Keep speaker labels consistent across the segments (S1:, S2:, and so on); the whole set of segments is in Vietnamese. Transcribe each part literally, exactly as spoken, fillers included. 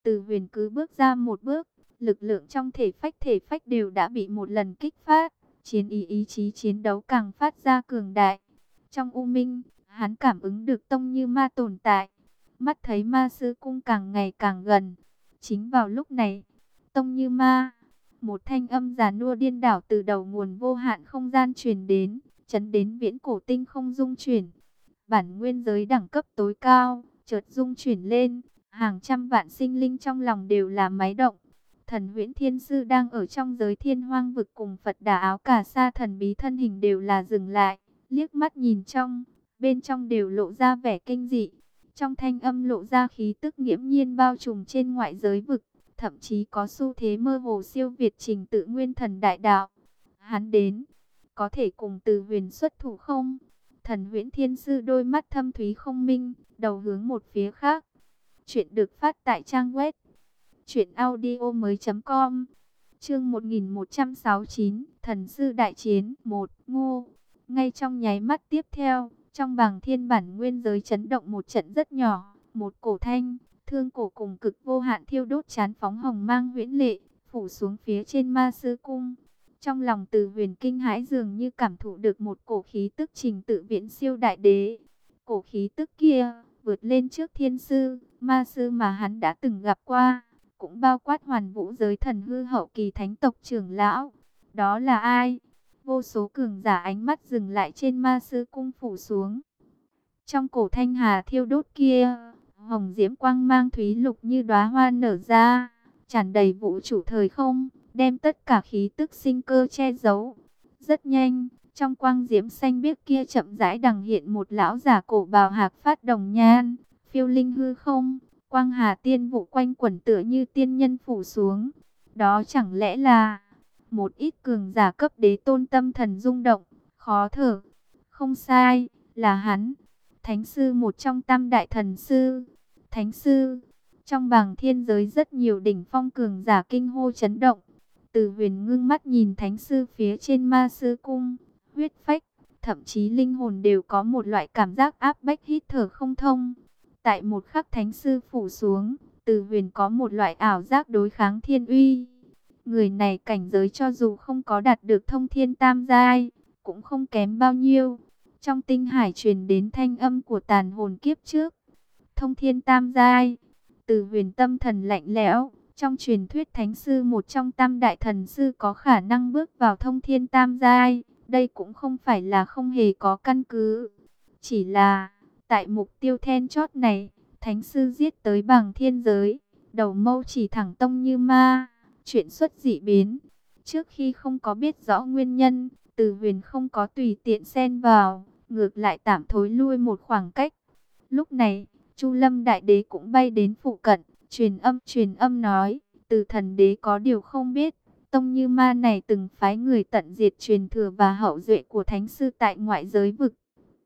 S1: Từ Huyền cứ bước ra một bước, lực lượng trong thể phách thể phách đều đã bị một lần kích phát, chiến ý ý chí chiến đấu càng phát ra cường đại. Trong u minh, hắn cảm ứng được Tông Như Ma tồn tại, mắt thấy Ma Sư Cung càng ngày càng gần. Chính vào lúc này, Tông Như Ma, một thanh âm già nua điên đảo từ đầu nguồn vô hạn không gian truyền đến, chấn đến viễn cổ tinh không dung chuyển. Bản nguyên giới đẳng cấp tối cao, chợt dung chuyển lên, hàng trăm vạn sinh linh trong lòng đều là máy động. Thần Huyễn Thiên Sư đang ở trong giới Thiên Hoang vực cùng Phật Đà Áo Cà Sa thần bí thân hình đều là dừng lại, liếc mắt nhìn trong, bên trong đều lộ ra vẻ kinh dị. Trong thanh âm lộ ra khí tức nghiễm nhiên bao trùm trên ngoại giới vực, thậm chí có xu thế mơ hồ siêu việt trình tự nguyên thần đại đạo. Hắn đến, có thể cùng Từ Huyền xuất thủ không? Thần Huyễn Thiên Sư đôi mắt thâm thúy không minh, đầu hướng một phía khác. Chuyện được phát tại trang web truyện audio mới chấm com. Chương một nghìn một trăm sáu mươi chín, Thần Sư đại chiến một, Ngô. Ngay trong nháy mắt tiếp theo, trong bảng thiên bản nguyên giới chấn động một trận rất nhỏ, một cổ thanh, thương cổ cùng cực vô hạn thiêu đốt chán phóng hồng mang huyễn lệ, phủ xuống phía trên Ma Sư Cung. Trong lòng Từ Huyền kinh hãi dường như cảm thụ được một cổ khí tức trình tự viễn siêu đại đế. Cổ khí tức kia, vượt lên trước thiên sư, ma sư mà hắn đã từng gặp qua, cũng bao quát hoàn vũ giới thần hư hậu kỳ thánh tộc trưởng lão. Đó là ai? Vô số cường giả ánh mắt dừng lại trên Ma Sư Cung phủ xuống. Trong cổ thanh hà thiêu đốt kia, hồng diễm quang mang thúy lục như đóa hoa nở ra, tràn đầy vũ trụ thời không, đem tất cả khí tức sinh cơ che giấu. Rất nhanh, trong quang diễm xanh biếc kia chậm rãi đằng hiện một lão giả cổ bào hạc phát đồng nhan, phiêu linh hư không, quang hà tiên vụ quanh quẩn tựa như tiên nhân phủ xuống. Đó chẳng lẽ là một ít cường giả cấp đế tôn tâm thần rung động, khó thở? Không sai, là hắn, Thánh Sư, một trong tam đại thần sư. Thánh Sư, trong bảng thiên giới rất nhiều đỉnh phong cường giả kinh hô chấn động. Từ Huyền ngưng mắt nhìn Thánh Sư phía trên Ma Sư Cung, huyết phách, thậm chí linh hồn đều có một loại cảm giác áp bách hít thở không thông. Tại một khắc Thánh Sư phủ xuống, Từ Huyền có một loại ảo giác đối kháng thiên uy. Người này cảnh giới cho dù không có đạt được thông thiên tam giai, cũng không kém bao nhiêu. Trong tinh hải truyền đến thanh âm của tàn hồn kiếp trước. Thông thiên tam giai. Từ Huyền tâm thần lạnh lẽo. Trong truyền thuyết Thánh Sư, một trong tam đại thần sư, có khả năng bước vào thông thiên tam giai. Đây cũng không phải là không hề có căn cứ. Chỉ là, tại mục tiêu then chốt này, Thánh Sư giết tới bảng thiên giới, đầu mâu chỉ thẳng Tông Như Ma. Chuyện xuất dị biến. Trước khi không có biết rõ nguyên nhân, Từ Huyền không có tùy tiện xen vào, ngược lại tạm thối lui một khoảng cách. Lúc này, Chu Lâm Đại Đế cũng bay đến phụ cận, truyền âm truyền âm nói, Từ Thần Đế có điều không biết, Tông Như Ma này từng phái người tận diệt truyền thừa và hậu duệ của Thánh Sư tại ngoại giới vực.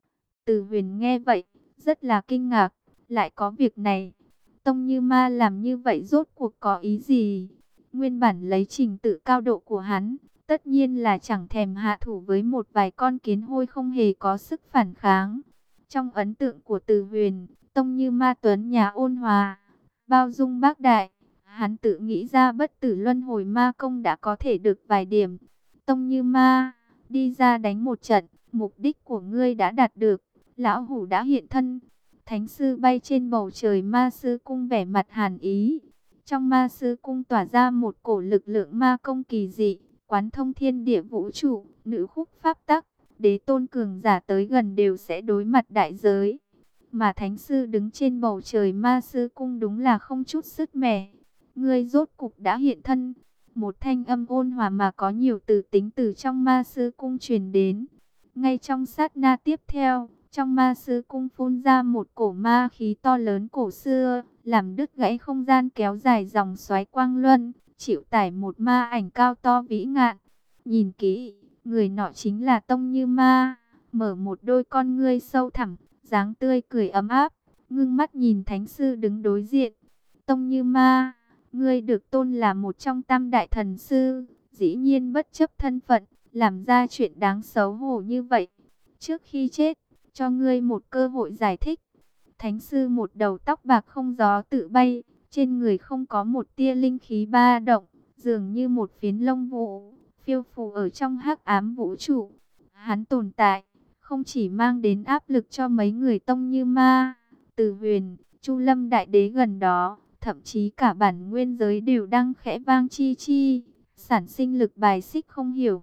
S1: Từ Huyền nghe vậy, rất là kinh ngạc, lại có việc này. Tông Như Ma làm như vậy rốt cuộc có ý gì? Nguyên bản lấy trình tự cao độ của hắn, tất nhiên là chẳng thèm hạ thủ với một vài con kiến hôi không hề có sức phản kháng. Trong ấn tượng của Từ Huyền, Tông Như Ma tuấn nhà ôn hòa, bao dung bác đại. Hắn tự nghĩ ra bất tử luân hồi ma công đã có thể được vài điểm. Tông Như Ma, đi ra đánh một trận, mục đích của ngươi đã đạt được. Lão hủ đã hiện thân. Thánh Sư bay trên bầu trời Ma Sư Cung vẻ mặt hàn ý. Trong Ma Sư Cung tỏa ra một cổ lực lượng ma công kỳ dị, quán thông thiên địa vũ trụ, nữ khúc pháp tắc, đế tôn cường giả tới gần đều sẽ đối mặt đại giới. Mà Thánh Sư đứng trên bầu trời Ma Sư Cung đúng là không chút sứt mẻ. Ngươi rốt cục đã hiện thân. Một thanh âm ôn hòa mà có nhiều từ tính từ trong Ma Sư Cung truyền đến. Ngay trong sát na tiếp theo, trong Ma Sư Cung phun ra một cổ ma khí to lớn cổ xưa, làm đứt gãy không gian, kéo dài dòng xoáy quang luân, chịu tải một ma ảnh cao to vĩ ngạn. Nhìn kỹ, người nọ chính là Tông Như Ma, mở một đôi con ngươi sâu thẳm, dáng tươi cười ấm áp, ngưng mắt nhìn Thánh Sư đứng đối diện. Tông Như Ma, ngươi được tôn là một trong tam đại thần sư, dĩ nhiên bất chấp thân phận, làm ra chuyện đáng xấu hổ như vậy. Trước khi chết, cho ngươi một cơ hội giải thích. Thánh Sư một đầu tóc bạc không gió tự bay, trên người không có một tia linh khí ba động, dường như một phiến lông vũ, phiêu phù ở trong hắc ám vũ trụ. Hắn tồn tại, không chỉ mang đến áp lực cho mấy người Tông Như Ma, Từ Huyền, Chu Lâm Đại Đế gần đó, thậm chí cả bản nguyên giới đều đang khẽ vang chi chi, sản sinh lực bài xích không hiểu.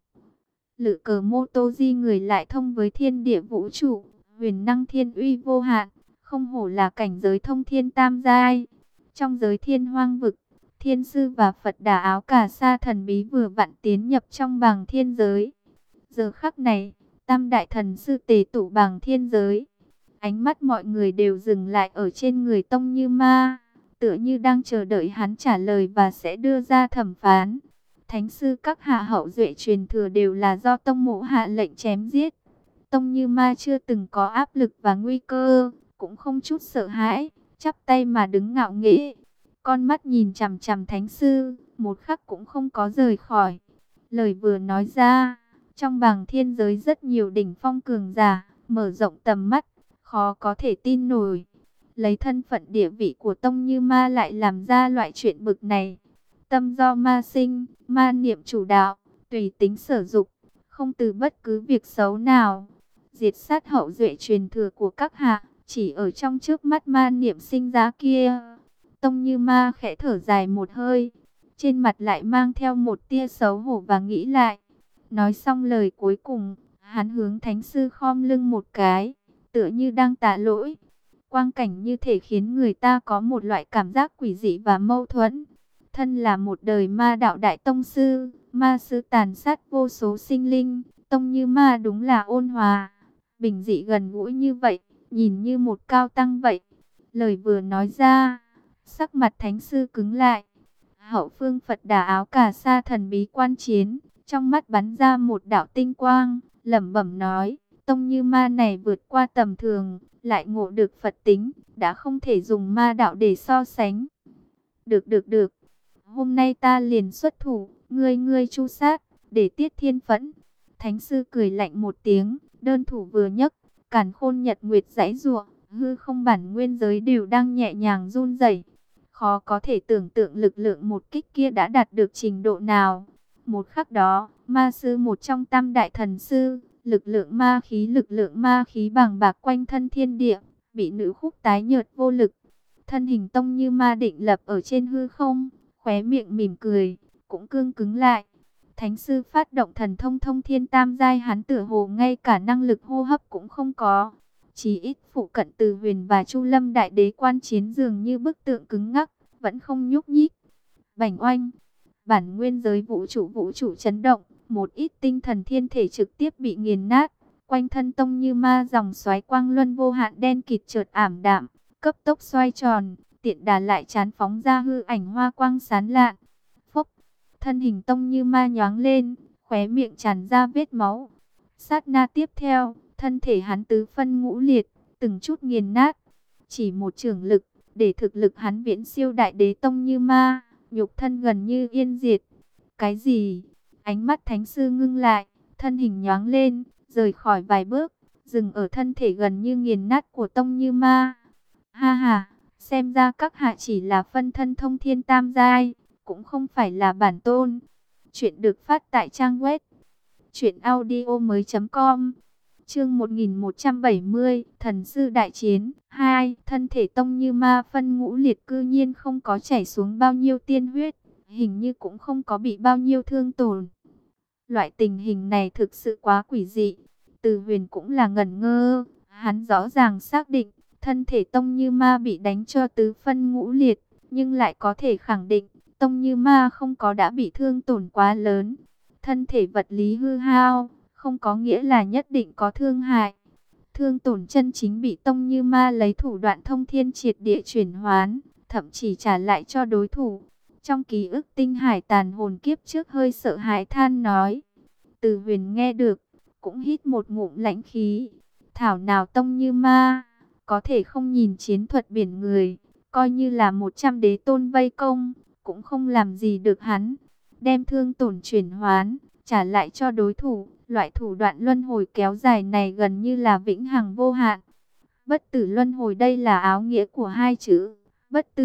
S1: Lự cờ mô tô di người lại thông với thiên địa vũ trụ, huyền năng thiên uy vô hạn, không hổ là cảnh giới thông thiên tam giai. Trong giới thiên hoang vực, thiên sư và Phật Đà áo cà sa thần bí vừa vặn tiến nhập trong bàng thiên giới. Giờ khắc này, tam đại thần sư tề tụ bàng thiên giới. Ánh mắt mọi người đều dừng lại ở trên người Tông Như Ma, tựa như đang chờ đợi hắn trả lời và sẽ đưa ra thẩm phán. Thánh sư các hạ hậu duệ truyền thừa đều là do tông mộ hạ lệnh chém giết. Tông Như Ma chưa từng có áp lực và nguy cơ, cũng không chút sợ hãi, chắp tay mà đứng ngạo nghễ. Con mắt nhìn chằm chằm thánh sư, một khắc cũng không có rời khỏi. Lời vừa nói ra, trong bàng thiên giới rất nhiều đỉnh phong cường giả, mở rộng tầm mắt, khó có thể tin nổi. Lấy thân phận địa vị của Tông Như Ma lại làm ra loại chuyện bực này. Tâm do ma sinh, ma niệm chủ đạo, tùy tính sở dục, không từ bất cứ việc xấu nào. Diệt sát hậu duệ truyền thừa của các hạ, chỉ ở trong trước mắt ma niệm sinh ra kia. Tông Như Ma khẽ thở dài một hơi, trên mặt lại mang theo một tia xấu hổ và nghĩ lại. Nói xong lời cuối cùng, hắn hướng thánh sư khom lưng một cái, tựa như đang tạ lỗi. Quang cảnh như thể khiến người ta có một loại cảm giác quỷ dị và mâu thuẫn. Thân là một đời ma đạo đại tông sư, ma sư tàn sát vô số sinh linh, Tông Như Ma đúng là ôn hòa, bình dị gần gũi như vậy, nhìn như một cao tăng vậy. Lời vừa nói ra, sắc mặt thánh sư cứng lại. Hậu phương Phật Đà áo cà sa thần bí quan chiến, trong mắt bắn ra một đạo tinh quang, lẩm bẩm nói, Tông Như Ma này vượt qua tầm thường, lại ngộ được Phật tính, đã không thể dùng ma đạo để so sánh. Được được được, hôm nay ta liền xuất thủ, ngươi ngươi chu sát, để tiết thiên phẫn. Thánh sư cười lạnh một tiếng, đơn thủ vừa nhấc, càn khôn nhật nguyệt giãy giụa, hư không bản nguyên giới đều đang nhẹ nhàng run rẩy. Khó có thể tưởng tượng lực lượng một kích kia đã đạt được trình độ nào. Một khắc đó, ma sư một trong tam đại thần sư, lực lượng ma khí lực lượng ma khí bàng bạc quanh thân thiên địa, bị nữ khúc tái nhợt vô lực. Thân hình Tông Như Ma định lập ở trên hư không, khóe miệng mỉm cười, cũng cương cứng lại. Thánh sư phát động thần thông thông thiên tam giai, hắn tựa hồ ngay cả năng lực hô hấp cũng không có. Chỉ ít phụ cận Từ Huyền và Chu Lâm Đại Đế quan chiến dường như bức tượng cứng ngắc, vẫn không nhúc nhích. Bành oanh, bản nguyên giới vũ trụ vũ trụ chấn động, một ít tinh thần thiên thể trực tiếp bị nghiền nát. Quanh thân Tông Như Ma dòng xoáy quang luân vô hạn đen kịt chợt ảm đạm, cấp tốc xoay tròn, tiện đà lại chán phóng ra hư ảnh hoa quang sáng lạn. Phốc, thân hình Tông Như Ma nhoáng lên, khóe miệng tràn ra vết máu. Sát na tiếp theo, thân thể hắn tứ phân ngũ liệt, từng chút nghiền nát. Chỉ một chưởng lực, để thực lực hắn viễn siêu đại đế Tông Như Ma, nhục thân gần như yên diệt. Cái gì? Ánh mắt thánh sư ngưng lại, thân hình nhoáng lên, rời khỏi vài bước, dừng ở thân thể gần như nghiền nát của Tông Như Ma. Ha ha, xem ra các hạ chỉ là phân thân thông thiên tam giai, cũng không phải là bản tôn. Chuyện được phát tại trang web truyện audio mới chấm com. Chương một nghìn một trăm bảy mươi, Thần sư đại chiến hai. Thân thể Tông Như Ma phân ngũ liệt cư nhiên không có chảy xuống bao nhiêu tiên huyết, hình như cũng không có bị bao nhiêu thương tổn. Loại tình hình này thực sự quá quỷ dị. Từ Huyền cũng là ngẩn ngơ, hắn rõ ràng xác định thân thể Tông Như Ma bị đánh cho tứ phân ngũ liệt, nhưng lại có thể khẳng định Tông Như Ma không có đã bị thương tổn quá lớn. Thân thể vật lý hư hao không có nghĩa là nhất định có thương hại. Thương tổn chân chính bị Tông Như Ma lấy thủ đoạn thông thiên triệt địa chuyển hoán, thậm chí trả lại cho đối thủ. Trong ký ức tinh hải tàn hồn kiếp trước hơi sợ hãi than nói. Từ Huyền nghe được, cũng hít một ngụm lãnh khí. Thảo nào Tông Như Ma có thể không nhìn chiến thuật biển người, coi như là một trăm đế tôn vây công, cũng không làm gì được hắn. Đem thương tổn chuyển hoán, trả lại cho đối thủ, loại thủ đoạn luân hồi kéo dài này gần như là vĩnh hằng vô hạn. Bất tử luân hồi đây là áo nghĩa của hai chữ, bất tử,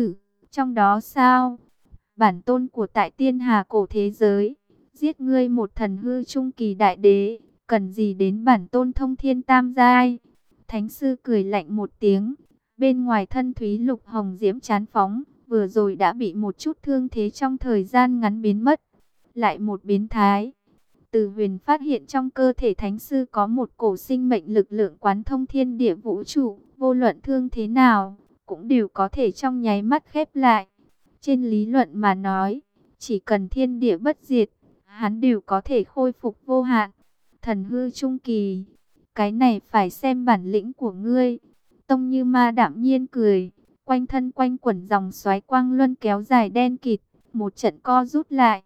S1: trong đó sao? Bản tôn của tại tiên hà cổ thế giới, giết ngươi một thần hư trung kỳ đại đế, cần gì đến bản tôn thông thiên tam giai? Thánh sư cười lạnh một tiếng, bên ngoài thân Thúy Lục hồng diễm chán phóng, vừa rồi đã bị một chút thương thế trong thời gian ngắn biến mất. Lại một biến thái. Từ Huyền phát hiện trong cơ thể thánh sư có một cổ sinh mệnh lực lượng quán thông thiên địa vũ trụ, vô luận thương thế nào, cũng đều có thể trong nháy mắt khép lại. Trên lý luận mà nói, chỉ cần thiên địa bất diệt, hắn đều có thể khôi phục vô hạn. Thần hư trung kỳ, cái này phải xem bản lĩnh của ngươi. Tông Như Ma đạm nhiên cười, quanh thân quanh quẩn dòng xoáy quang luân kéo dài đen kịt, một trận co rút lại.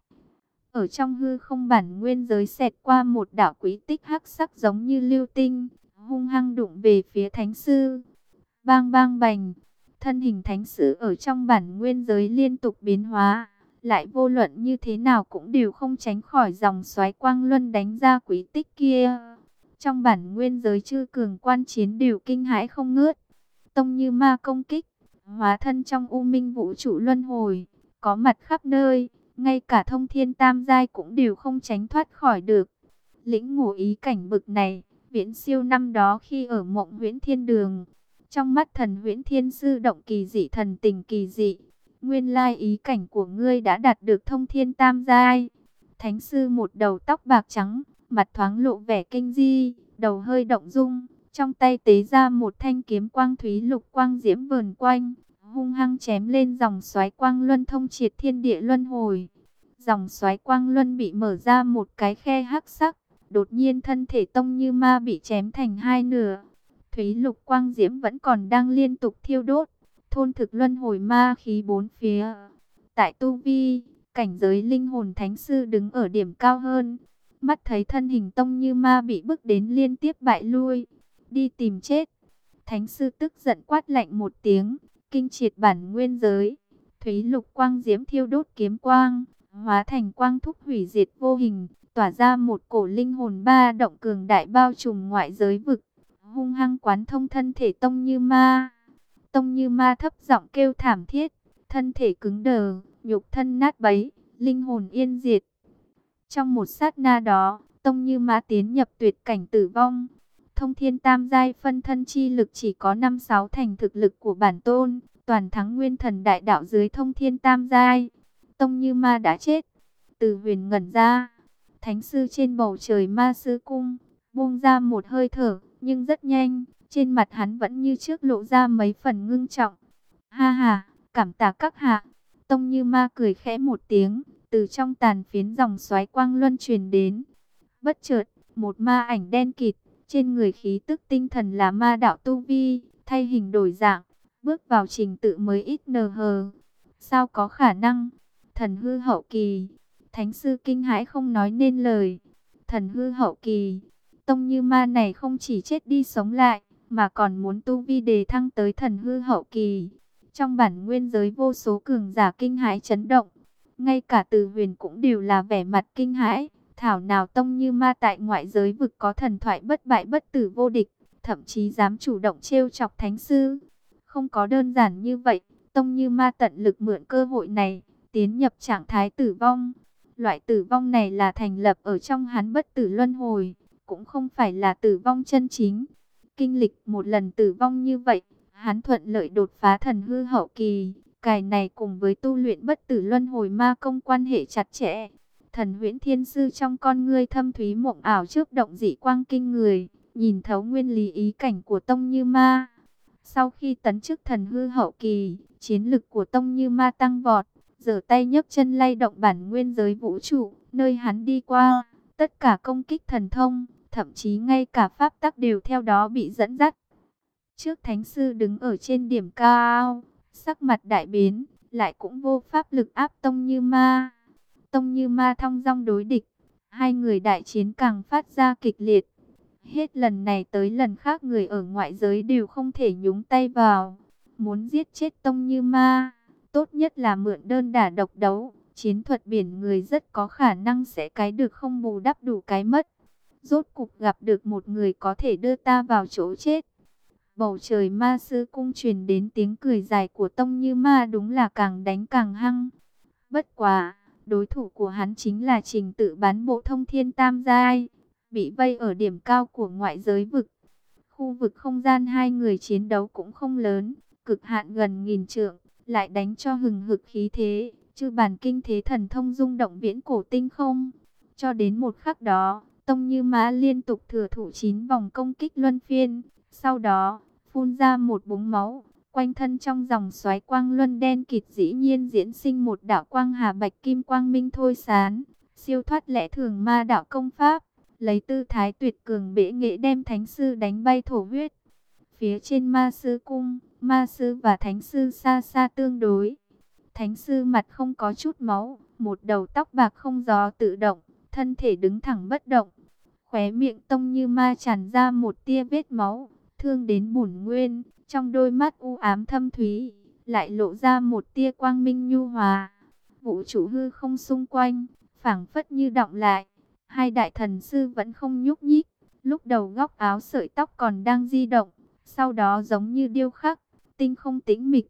S1: Ở trong hư không bản nguyên giới xẹt qua một đạo quý tích hắc sắc giống như lưu tinh, hung hăng đụng về phía thánh sư. Bang bang bành, thân hình thánh sư ở trong bản nguyên giới liên tục biến hóa, lại vô luận như thế nào cũng đều không tránh khỏi dòng xoáy quang luân đánh ra quý tích kia. Trong bản nguyên giới chư cường quan chiến đều kinh hãi không ngớt. Tông Như Ma công kích, hóa thân trong u minh vũ trụ luân hồi, có mặt khắp nơi, ngay cả thông thiên tam giai cũng đều không tránh thoát khỏi được. Lĩnh ngộ ý cảnh bực này, viễn siêu năm đó khi ở Mộng Huyễn Thiên Đường. Trong mắt Thần Huyễn Thiên Sư động kỳ dị thần tình kỳ dị. Nguyên lai ý cảnh của ngươi đã đạt được thông thiên tam giai. Thánh sư một đầu tóc bạc trắng, mặt thoáng lộ vẻ kinh di, đầu hơi động dung, trong tay tế ra một thanh kiếm quang thúy lục quang diễm vờn quanh, hung hăng chém lên dòng xoáy quang luân thông triệt thiên địa luân hồi. Dòng xoáy quang luân bị mở ra một cái khe hắc sắc, đột nhiên thân thể Tông Như Ma bị chém thành hai nửa. Thúy lục quang diễm vẫn còn đang liên tục thiêu đốt, thôn thực luân hồi ma khí bốn phía. Tại tu vi, cảnh giới linh hồn thánh sư đứng ở điểm cao hơn, mắt thấy thân hình Tông Như Ma bị bức đến liên tiếp bại lui, đi tìm chết. Thánh sư tức giận quát lạnh một tiếng, kinh triệt bản nguyên giới. Thúy lục quang diễm thiêu đốt kiếm quang, hóa thành quang thúc hủy diệt vô hình, tỏa ra một cổ linh hồn ba động cường đại bao trùm ngoại giới vực, hung hăng quán thông thân thể Tông Như Ma. Tông Như Ma thấp giọng kêu thảm thiết, thân thể cứng đờ, nhục thân nát bấy, linh hồn yên diệt. Trong một sát na đó, Tông Như Ma tiến nhập tuyệt cảnh tử vong. Thông thiên tam giai phân thân chi lực chỉ có năm sáu thành thực lực của bản tôn, toàn thắng nguyên thần đại đạo dưới thông thiên tam giai. Tông Như Ma đã chết. Từ Huyền ngẩn ra, thánh sư trên bầu trời ma sư cung, buông ra một hơi thở, nhưng rất nhanh, trên mặt hắn vẫn như trước lộ ra mấy phần ngưng trọng. Ha ha, cảm tạ các hạ. Tông Như Ma cười khẽ một tiếng, từ trong tàn phiến dòng xoáy quang luân truyền đến. Bất chợt, một ma ảnh đen kịt, trên người khí tức tinh thần là ma đạo tu vi, thay hình đổi dạng, bước vào trình tự mới ít nờ hờ. Sao có khả năng? Thần hư hậu kỳ. Thánh sư kinh hãi không nói nên lời. Thần hư hậu kỳ. Tông Như Ma này không chỉ chết đi sống lại, mà còn muốn tu vi đề thăng tới thần hư hậu kỳ. Trong bản nguyên giới vô số cường giả kinh hãi chấn động. Ngay cả Từ Huyền cũng đều là vẻ mặt kinh hãi. Thảo nào Tông Như Ma tại ngoại giới vực có thần thoại bất bại bất tử vô địch, thậm chí dám chủ động trêu chọc thánh sư. Không có đơn giản như vậy, Tông Như Ma tận lực mượn cơ hội này, tiến nhập trạng thái tử vong. Loại tử vong này là thành lập ở trong hắn bất tử luân hồi, cũng không phải là tử vong chân chính. Kinh lịch một lần tử vong như vậy, hắn thuận lợi đột phá thần hư hậu kỳ. Cái này cùng với tu luyện bất tử luân hồi ma công quan hệ chặt chẽ. Thần Huyễn Thiên Sư trong con ngươi thâm thúy mộng ảo chớp động dị quang kinh người, nhìn thấu nguyên lý ý cảnh của Tông Như Ma. Sau khi tấn chức thần hư hậu kỳ, chiến lực của Tông Như Ma tăng vọt, giở tay nhấc chân lay động bản nguyên giới vũ trụ, nơi hắn đi qua, tất cả công kích thần thông, thậm chí ngay cả pháp tắc đều theo đó bị dẫn dắt. Trước thánh sư đứng ở trên điểm cao, sắc mặt đại biến, lại cũng vô pháp lực áp Tông Như Ma. Tông Như Ma thong dong đối địch, hai người đại chiến càng phát ra kịch liệt. Hết lần này tới lần khác người ở ngoại giới đều không thể nhúng tay vào. Muốn giết chết Tông Như Ma, tốt nhất là mượn đơn đả độc đấu. Chiến thuật biển người rất có khả năng sẽ cái được không bù đắp đủ cái mất. Rốt cục gặp được một người có thể đưa ta vào chỗ chết. Bầu trời ma sư cung truyền đến tiếng cười dài của Tông Như Ma, đúng là càng đánh càng hăng. Bất quá, đối thủ của hắn chính là Trình Tự bán bộ thông thiên tam giai, bị vây ở điểm cao của ngoại giới vực. Khu vực không gian hai người chiến đấu cũng không lớn, cực hạn gần nghìn trượng, lại đánh cho hừng hực khí thế, chư bản kinh thế thần thông rung động viễn cổ tinh không. Cho đến một khắc đó, Tông Như Ma liên tục thừa thủ chín vòng công kích luân phiên, sau đó phun ra một búng máu, quanh thân trong dòng xoáy quang luân đen kịt dĩ nhiên diễn sinh một đạo quang hà bạch kim quang minh thôi sán, siêu thoát lẽ thường ma đạo công pháp, lấy tư thái tuyệt cường bệ nghệ đem thánh sư đánh bay thổ huyết. Phía trên ma sư cung, ma sư và thánh sư xa xa tương đối. Thánh sư mặt không có chút máu, một đầu tóc bạc không gió tự động, thân thể đứng thẳng bất động. Khóe miệng Tông Như Ma tràn ra một tia vết máu, thương đến bổn nguyên, trong đôi mắt u ám thâm thúy, lại lộ ra một tia quang minh nhu hòa. Vũ trụ hư không xung quanh, phảng phất như đọng lại. Hai đại thần sư vẫn không nhúc nhích, lúc đầu góc áo sợi tóc còn đang di động, sau đó giống như điêu khắc, tinh không tĩnh mịch.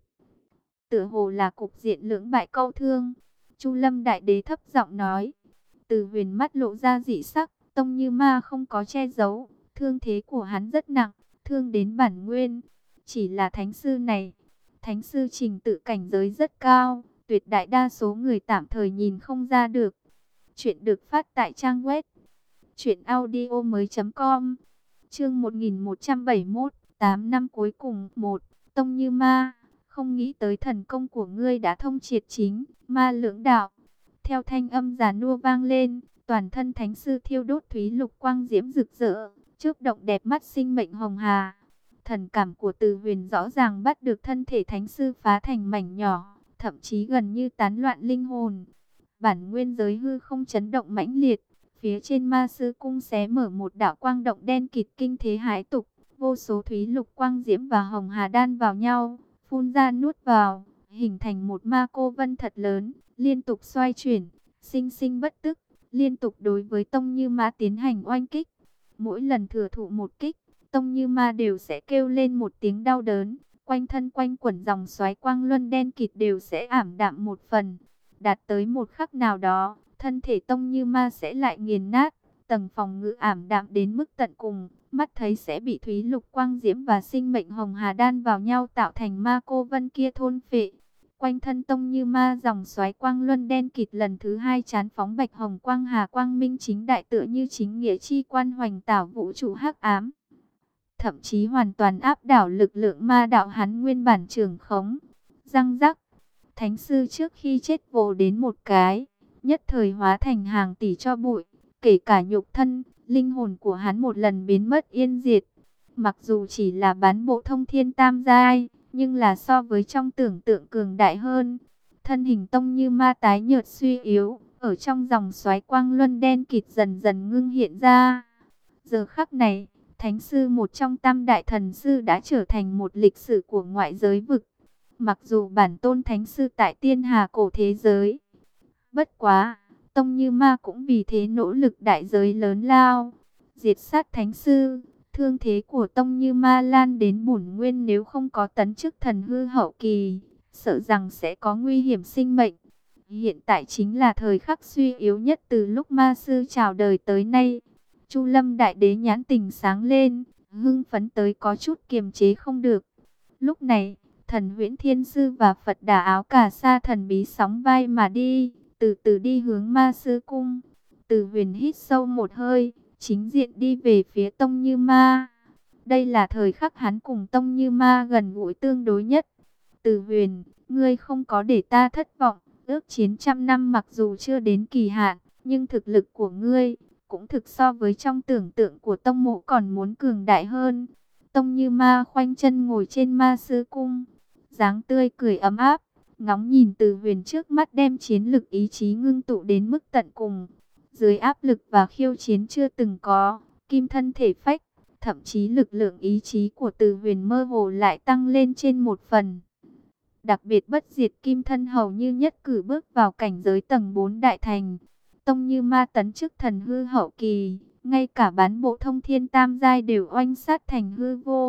S1: Tựa hồ là cục diện lưỡng bại câu thương. Chu Lâm Đại Đế thấp giọng nói. Từ Huyền mắt lộ ra dị sắc, Tông Như Ma không có che giấu, thương thế của hắn rất nặng, thương đến bản nguyên. Chỉ là thánh sư này, thánh sư trình tự cảnh giới rất cao, tuyệt đại đa số người tạm thời nhìn không ra được. Chuyện được phát tại trang web truyện audio mới chấm com. Chương một nghìn một trăm bảy mươi mốt, tám năm cuối cùng. Một, Tông Như Ma, không nghĩ tới thần công của ngươi đã thông triệt chính ma lưỡng đạo. Theo thanh âm già nua vang lên, toàn thân thánh sư thiêu đốt thúy lục quang diễm rực rỡ, chớp động đẹp mắt sinh mệnh hồng hà. Thần cảm của Từ Huyền rõ ràng bắt được thân thể thánh sư phá thành mảnh nhỏ, thậm chí gần như tán loạn linh hồn. Bản nguyên giới hư không chấn động mãnh liệt, phía trên ma sư cung xé mở một đạo quang động đen kịt kinh thế hãi tục, vô số thúy lục quang diễm và hồng hà đan vào nhau, phun ra nuốt vào, hình thành một ma cô vân thật lớn, liên tục xoay chuyển, sinh sinh bất tức, liên tục đối với Tông Như Ma tiến hành oanh kích. Mỗi lần thừa thụ một kích, Tông Như Ma đều sẽ kêu lên một tiếng đau đớn, quanh thân quanh quẩn dòng xoáy quang luân đen kịt đều sẽ ảm đạm một phần. Đạt tới một khắc nào đó, thân thể Tông Như Ma sẽ lại nghiền nát, tầng phòng ngự ảm đạm đến mức tận cùng, mắt thấy sẽ bị thúy lục quang diễm và sinh mệnh hồng hà đan vào nhau tạo thành ma cô vân kia thôn phệ. Quanh thân Tông Như Ma dòng xoáy quang luân đen kịt lần thứ hai chán phóng bạch hồng quang hà quang minh chính đại, tựa như chính nghĩa chi quan hoành tảo vũ trụ hắc ám, thậm chí hoàn toàn áp đảo lực lượng ma đạo hắn nguyên bản trường khống. Răng rắc, thánh sư trước khi chết vồ đến một cái, nhất thời hóa thành hàng tỷ tro bụi, kể cả nhục thân, linh hồn của hắn một lần biến mất yên diệt. Mặc dù chỉ là bán bộ thông thiên tam giai, nhưng là so với trong tưởng tượng cường đại hơn. Thân hình Tông Như Ma tái nhợt suy yếu, ở trong dòng xoáy quang luân đen kịt dần dần ngưng hiện ra. Giờ khắc này, thánh sư một trong tam đại thần sư đã trở thành một lịch sử của ngoại giới vực. Mặc dù bản tôn thánh sư tại tiên hà cổ thế giới, bất quá, Tông Như Ma cũng vì thế nỗ lực đại giới lớn lao, diệt sát thánh sư. Thương thế của Tông Như Ma lan đến bổn nguyên, nếu không có tấn chức thần hư hậu kỳ, sợ rằng sẽ có nguy hiểm sinh mệnh. Hiện tại chính là thời khắc suy yếu nhất từ lúc ma sư chào đời tới nay. Chu Lâm Đại Đế nhãn tình sáng lên, hưng phấn tới có chút kiềm chế không được. Lúc này, Thần Huyễn Thiên Sư và Phật Đà Áo Cà Sa thần bí sóng vai mà đi, từ từ đi hướng ma sư cung. Từ Huyền hít sâu một hơi, chính diện đi về phía Tông Như Ma. Đây là thời khắc hắn cùng Tông Như Ma gần gũi tương đối nhất. Từ Huyền, ngươi không có để ta thất vọng, ước chiến trăm năm mặc dù chưa đến kỳ hạn, nhưng thực lực của ngươi cũng thực so với trong tưởng tượng của Tông Mộ còn muốn cường đại hơn. Tông Như Ma khoanh chân ngồi trên ma sư cung, dáng tươi cười ấm áp, ngóng nhìn Từ Huyền trước mắt, đem chiến lực ý chí ngưng tụ đến mức tận cùng. Dưới áp lực và khiêu chiến chưa từng có, kim thân thể phách, thậm chí lực lượng ý chí của Từ Huyền mơ hồ lại tăng lên trên một phần. Đặc biệt bất diệt kim thân hầu như nhất cử bước vào cảnh giới tầng bốn đại thành. Tông Như Ma tấn chức thần hư hậu kỳ, ngay cả bán bộ thông thiên tam giai đều oanh sát thành hư vô,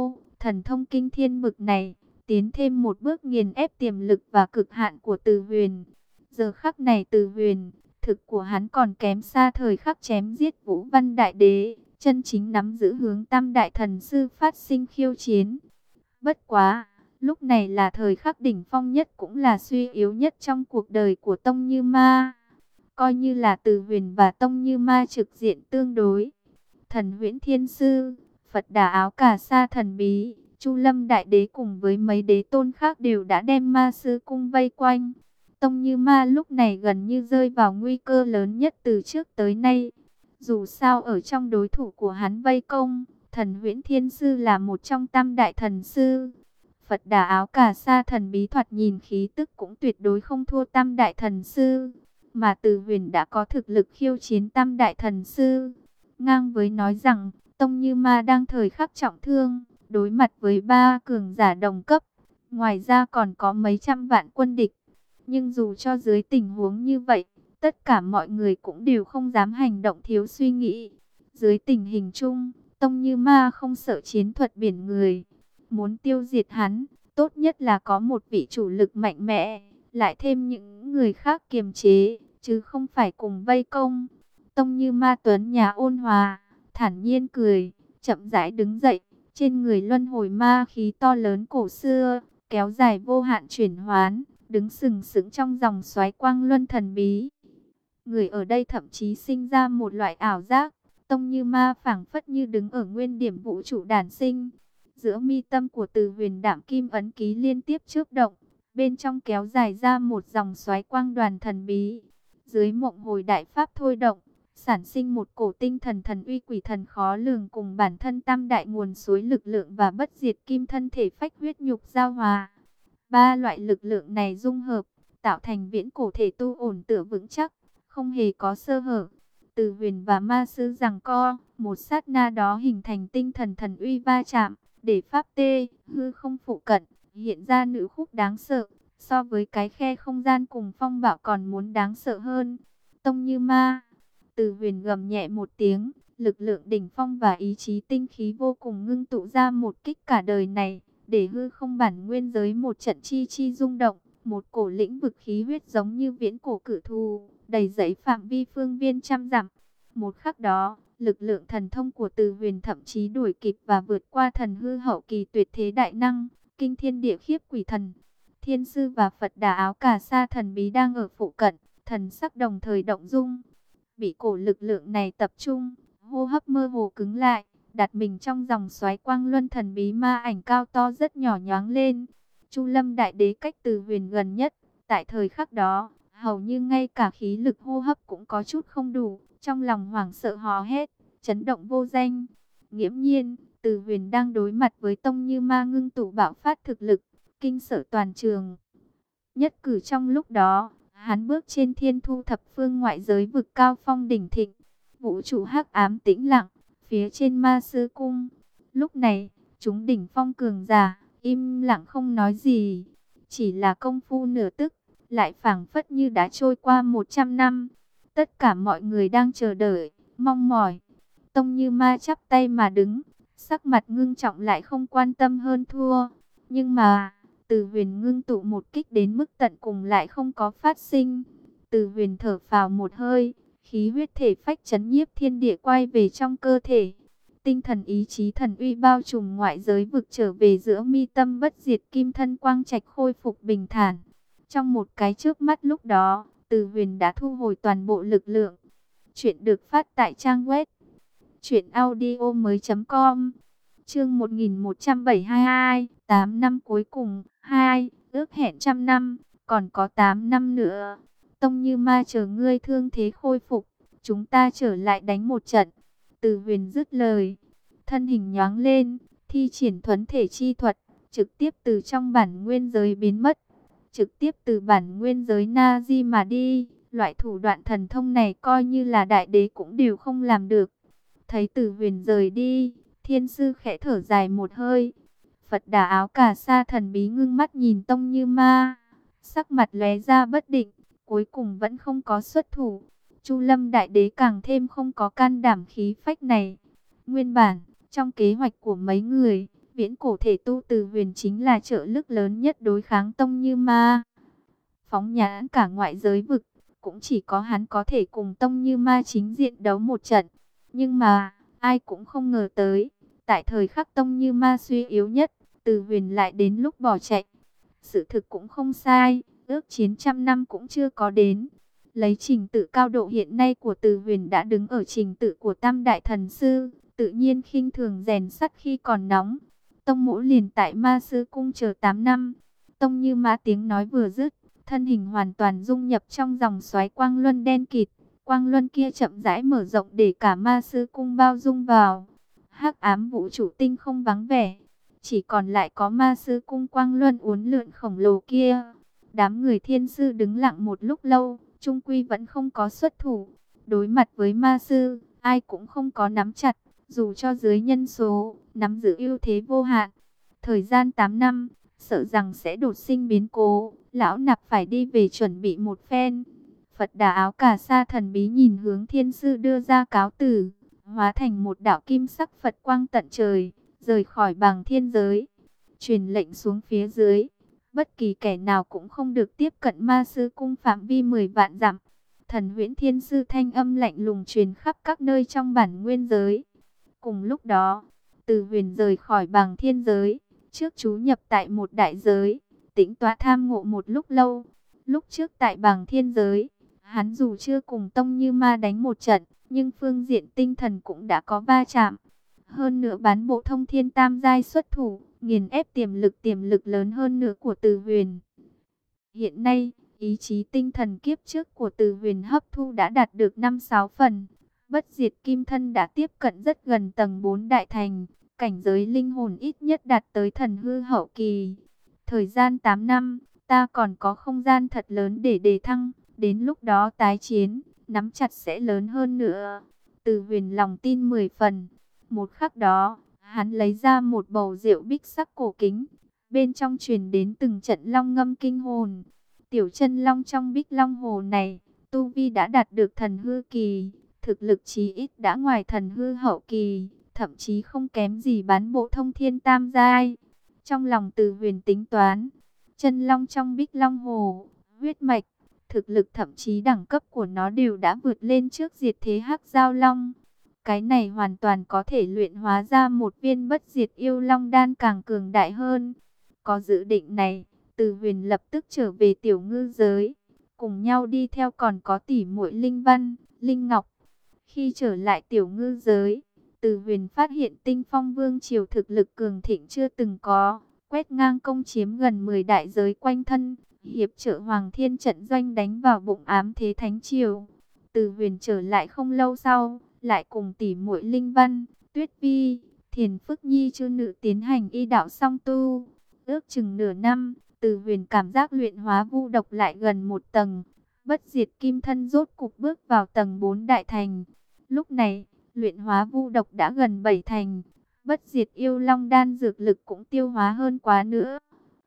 S1: thần thông kinh thiên bực này, tiến thêm một bước nghiền ép tiềm lực và cực hạn của Từ Huyền. Giờ khắc này Từ Huyền, thực của hắn còn kém xa thời khắc chém giết Vũ Văn Đại Đế, chân chính nắm giữ hướng Tam Đại Thần Sư phát sinh khiêu chiến. Bất quá, lúc này là thời khắc đỉnh phong nhất cũng là suy yếu nhất trong cuộc đời của Tông Như Ma. Coi như là Từ Huyền và Tông Như Ma trực diện tương đối. Thần Huyễn Thiên Sư, Phật Đà Áo Cà Sa thần bí, Chu Lâm Đại Đế cùng với mấy đế tôn khác đều đã đem Ma Sư Cung vây quanh. Tông Như Ma lúc này gần như rơi vào nguy cơ lớn nhất từ trước tới nay. Dù sao ở trong đối thủ của hắn vây công, Thần Huyễn Thiên Sư là một trong tam đại thần sư. Phật Đà Áo Cà Sa thần bí thoạt nhìn khí tức cũng tuyệt đối không thua tam đại thần sư. Mà Từ Huyền đã có thực lực khiêu chiến tam đại thần sư. Ngang với nói rằng, Tông Như Ma đang thời khắc trọng thương, đối mặt với ba cường giả đồng cấp. Ngoài ra còn có mấy trăm vạn quân địch. Nhưng dù cho dưới tình huống như vậy, tất cả mọi người cũng đều không dám hành động thiếu suy nghĩ. Dưới tình hình chung, Tông Như Ma không sợ chiến thuật biển người. Muốn tiêu diệt hắn, tốt nhất là có một vị chủ lực mạnh mẽ, lại thêm những người khác kiềm chế, chứ không phải cùng vây công. Tông Như Ma tuấn nhà ôn hòa, thản nhiên cười, chậm rãi đứng dậy, trên người luân hồi ma khí to lớn cổ xưa, kéo dài vô hạn chuyển hoán, đứng sừng sững trong dòng xoáy quang luân thần bí. Người ở đây thậm chí sinh ra một loại ảo giác, Tông Như Ma phảng phất như đứng ở nguyên điểm vũ trụ đản sinh. Giữa mi tâm của Từ Huyền đạm kim ấn ký liên tiếp chớp động, bên trong kéo dài ra một dòng xoáy quang đoàn thần bí. Dưới mộng hồi đại pháp thôi động, sản sinh một cổ tinh thần thần uy quỷ thần khó lường cùng bản thân tam đại nguồn suối lực lượng và bất diệt kim thân thể phách huyết nhục giao hòa. Ba loại lực lượng này dung hợp, tạo thành viễn cổ thể tu ổn tựa vững chắc, không hề có sơ hở. Từ Huyền và ma sư giằng co, một sát na đó hình thành tinh thần thần uy va chạm, để pháp tê, hư không phụ cận, hiện ra nữ khúc đáng sợ, so với cái khe không gian cùng phong bạo còn muốn đáng sợ hơn. Tông Như Ma, Từ Huyền gầm nhẹ một tiếng, lực lượng đỉnh phong và ý chí tinh khí vô cùng ngưng tụ ra một kích cả đời này, để hư không bản nguyên giới một trận chi chi rung động, một cổ lĩnh vực khí huyết giống như viễn cổ cự thú, đầy dẫy phạm vi phương viên trăm dặm. Một khắc đó, lực lượng thần thông của Từ Huyền thậm chí đuổi kịp và vượt qua thần hư hậu kỳ tuyệt thế đại năng, kinh thiên địa khiếp quỷ thần. Thiên Sư và Phật Đà Áo Cà Sa thần bí đang ở phụ cận, thần sắc đồng thời động dung. Bị cổ lực lượng này tập trung, hô hấp mơ hồ cứng lại, đặt mình trong dòng xoáy quang luân thần bí ma ảnh cao to rất nhỏ nhoáng lên. Chu Lâm Đại Đế cách Từ Huyền gần nhất, tại thời khắc đó, hầu như ngay cả khí lực hô hấp cũng có chút không đủ, trong lòng hoảng sợ hò hét, chấn động vô danh. Nghiễm nhiên, Từ Huyền đang đối mặt với Tông Như Ma ngưng tụ bạo phát thực lực, kinh sợ toàn trường. Nhất cử trong lúc đó, hắn bước trên thiên thu thập phương ngoại giới vực cao phong đỉnh thịnh, vũ trụ hắc ám tĩnh lặng, phía trên ma sư cung. Lúc này, chúng đỉnh phong cường giả, im lặng không nói gì, chỉ là công phu nửa tức, lại phảng phất như đã trôi qua một trăm năm. Tất cả mọi người đang chờ đợi, mong mỏi. Tông Như Ma chắp tay mà đứng, sắc mặt ngưng trọng lại không quan tâm hơn thua. Nhưng mà, Từ Huyền ngưng tụ một kích đến mức tận cùng lại không có phát sinh. Từ Huyền thở phào một hơi, khí huyết thể phách chấn nhiếp thiên địa quay về trong cơ thể. Tinh thần ý chí thần uy bao trùm ngoại giới vực trở về giữa mi tâm bất diệt kim thân quang trạch khôi phục bình thản. Trong một cái chớp mắt lúc đó, Từ Huyền đã thu hồi toàn bộ lực lượng. Chuyện được phát tại trang web truyện audio mới chấm com. Chương một nghìn một trăm bảy mươi hai, tám năm cuối cùng, hai, ước hẹn trăm năm, còn có tám năm nữa. Tông Như Ma chờ ngươi thương thế khôi phục, chúng ta trở lại đánh một trận. Từ Huyền dứt lời, thân hình nhoáng lên, thi triển thuấn thể chi thuật, trực tiếp từ trong bản nguyên giới biến mất, trực tiếp từ bản nguyên giới Na Di mà đi. Loại thủ đoạn thần thông này coi như là đại đế cũng đều không làm được. Thấy Từ Huyền rời đi, Thiên Sư khẽ thở dài một hơi. Phật Đà Áo Cà Sa thần bí ngưng mắt nhìn Tông Như Ma, sắc mặt lóe ra bất định, cuối cùng vẫn không có xuất thủ. Chu Lâm Đại Đế càng thêm không có can đảm khí phách này. Nguyên bản, trong kế hoạch của mấy người, Viễn cổ thể tu Từ Huyền chính là trợ lực lớn nhất đối kháng Tông Như Ma. Phóng nhãn cả ngoại giới vực, cũng chỉ có hắn có thể cùng Tông Như Ma chính diện đấu một trận. Nhưng mà, ai cũng không ngờ tới, tại thời khắc Tông Như Ma suy yếu nhất, Từ Huyền lại đến lúc bỏ chạy. Sự thực cũng không sai, ước chiến trăm năm cũng chưa có đến. Lấy trình tự cao độ hiện nay của Từ Huyền đã đứng ở trình tự của Tam Đại Thần Sư, tự nhiên khinh thường rèn sắt khi còn nóng. Tông mỗ liền tại Ma Sư Cung chờ tám năm. Tông Như Ma tiếng nói vừa dứt, thân hình hoàn toàn dung nhập trong dòng xoáy quang luân đen kịt. Quang luân kia chậm rãi mở rộng để cả Ma Sư Cung bao dung vào. Hắc ám vũ trụ tinh không vắng vẻ, chỉ còn lại có Ma Sư Cung quang luân uốn lượn khổng lồ kia. Đám người thiên sư đứng lặng một lúc lâu, chung quy vẫn không có xuất thủ. Đối mặt với ma sư, ai cũng không có nắm chặt, dù cho dưới nhân số, nắm giữ ưu thế vô hạn. Thời gian tám năm, sợ rằng sẽ đột sinh biến cố, lão nạp phải đi về chuẩn bị một phen. Phật Đà áo cà sa thần bí nhìn hướng thiên sư đưa ra cáo từ, hóa thành một đạo kim sắc Phật quang tận trời, rời khỏi bàng thiên giới. Truyền lệnh xuống phía dưới, bất kỳ kẻ nào cũng không được tiếp cận Ma Sư Cung phạm vi mười vạn dặm. Thần huyễn thiên sư thanh âm lạnh lùng truyền khắp các nơi trong bản nguyên giới. Cùng lúc đó, Từ Huyền rời khỏi bàng thiên giới, trước trú nhập tại một đại giới, tĩnh tọa tham ngộ một lúc lâu. Lúc trước tại bàng thiên giới, hắn dù chưa cùng Tông Như Ma đánh một trận, nhưng phương diện tinh thần cũng đã có va chạm. Hơn nữa bán bộ thông thiên tam giai xuất thủ, nghiền ép tiềm lực tiềm lực lớn hơn nữa của Từ Huyền. Hiện nay, ý chí tinh thần kiếp trước của Từ Huyền hấp thu đã đạt được năm sáu phần. Bất diệt kim thân đã tiếp cận rất gần tầng bốn đại thành, cảnh giới linh hồn ít nhất đạt tới thần hư hậu kỳ. Thời gian tám năm, ta còn có không gian thật lớn để đề thăng, đến lúc đó tái chiến, nắm chặt sẽ lớn hơn nữa. Từ Huyền lòng tin mười phần. Một khắc đó, hắn lấy ra một bầu rượu bích sắc cổ kính, bên trong truyền đến từng trận long ngâm kinh hồn. Tiểu chân long trong bích long hồ này, tu vi đã đạt được thần hư kỳ, thực lực chí ít đã ngoài thần hư hậu kỳ, thậm chí không kém gì bán bộ thông thiên tam giai. Trong lòng Từ Huyền tính toán, chân long trong bích long hồ, huyết mạch, thực lực thậm chí đẳng cấp của nó đều đã vượt lên trước diệt thế hắc giao long. Cái này hoàn toàn có thể luyện hóa ra một viên bất diệt yêu long đan càng cường đại hơn. Có dự định này, Từ Huyền lập tức trở về tiểu ngư giới, cùng nhau đi theo còn có tỷ muội Linh Văn, Linh Ngọc. Khi trở lại tiểu ngư giới, Từ Huyền phát hiện Tinh Phong Vương triều thực lực cường thịnh chưa từng có, quét ngang công chiếm gần mười đại giới quanh thân, hiệp trợ Hoàng Thiên trận doanh đánh vào bụng ám thế thánh triều. Từ Huyền trở lại không lâu sau, lại cùng tỷ muội Linh Văn, Tuyết Vi, Thiền Phức Nhi chư nữ tiến hành y đạo song tu. Ước chừng nửa năm, Từ Huyền cảm giác luyện hóa vu độc lại gần một tầng. Bất diệt kim thân rốt cục bước vào tầng bốn đại thành. Lúc này, luyện hóa vu độc đã gần bảy thành. Bất diệt yêu long đan dược lực cũng tiêu hóa hơn quá nữa.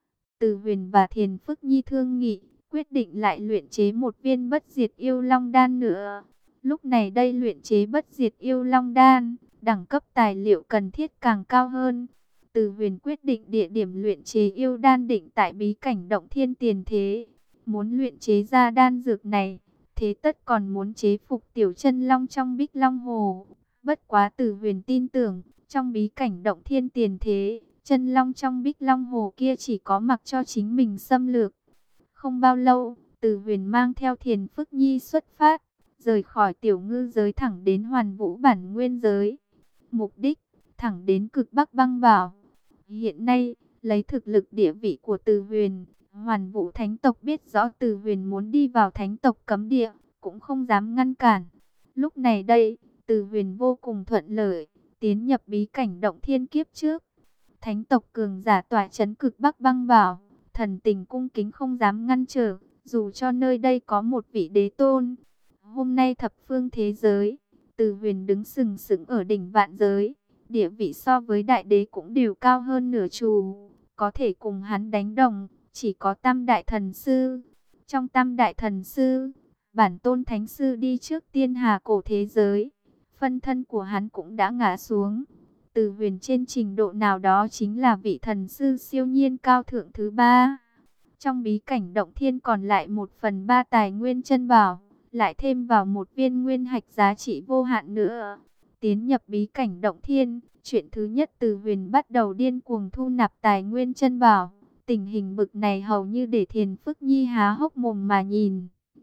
S1: Từ Huyền và Thiền Phức Nhi thương nghị, quyết định lại luyện chế một viên bất diệt yêu long đan nữa. Lúc này đây luyện chế bất diệt yêu long đan, đẳng cấp tài liệu cần thiết càng cao hơn. Từ Huyền quyết định địa điểm luyện chế yêu đan định tại bí cảnh động thiên tiền thế. Muốn luyện chế ra đan dược này, thế tất còn muốn chế phục tiểu chân long trong bích long hồ. Bất quá Từ Huyền tin tưởng, trong bí cảnh động thiên tiền thế, chân long trong bích long hồ kia chỉ có mặc cho chính mình xâm lược. Không bao lâu, Từ Huyền mang theo Thiền Phức Nhi xuất phát, rời khỏi tiểu ngư giới thẳng đến Hoàn Vũ bản nguyên giới. Mục đích, thẳng đến cực Bắc băng bảo. Hiện nay, lấy thực lực địa vị của Từ Huyền, Hoàn Vũ thánh tộc biết rõ Từ Huyền muốn đi vào thánh tộc cấm địa, cũng không dám ngăn cản. Lúc này đây, Từ Huyền vô cùng thuận lợi, tiến nhập bí cảnh động thiên kiếp trước. Thánh tộc cường giả tỏa chấn cực Bắc băng bảo, thần tình cung kính không dám ngăn trở, dù cho nơi đây có một vị đế tôn. Hôm nay thập phương thế giới, Từ Huyền đứng sừng sững ở đỉnh vạn giới, địa vị so với đại đế cũng đều cao hơn nửa trù, có thể cùng hắn đánh đồng, chỉ có Tam Đại Thần Sư. Trong Tam Đại Thần Sư, bản tôn Thánh Sư đi trước tiên hà cổ thế giới, phân thân của hắn cũng đã ngã xuống. Từ Huyền trên trình độ nào đó chính là vị thần sư siêu nhiên cao thượng thứ ba. Trong bí cảnh động thiên còn lại một phần ba tài nguyên chân bảo, lại thêm vào một viên nguyên hạch giá trị vô hạn nữa. Tiến nhập bí cảnh động thiên, chuyện thứ nhất Từ Huyền bắt đầu điên cuồng thu nạp tài nguyên chân bảo. Tình hình bực này hầu như để Thiền Phức Nhi há hốc mồm mà nhìn.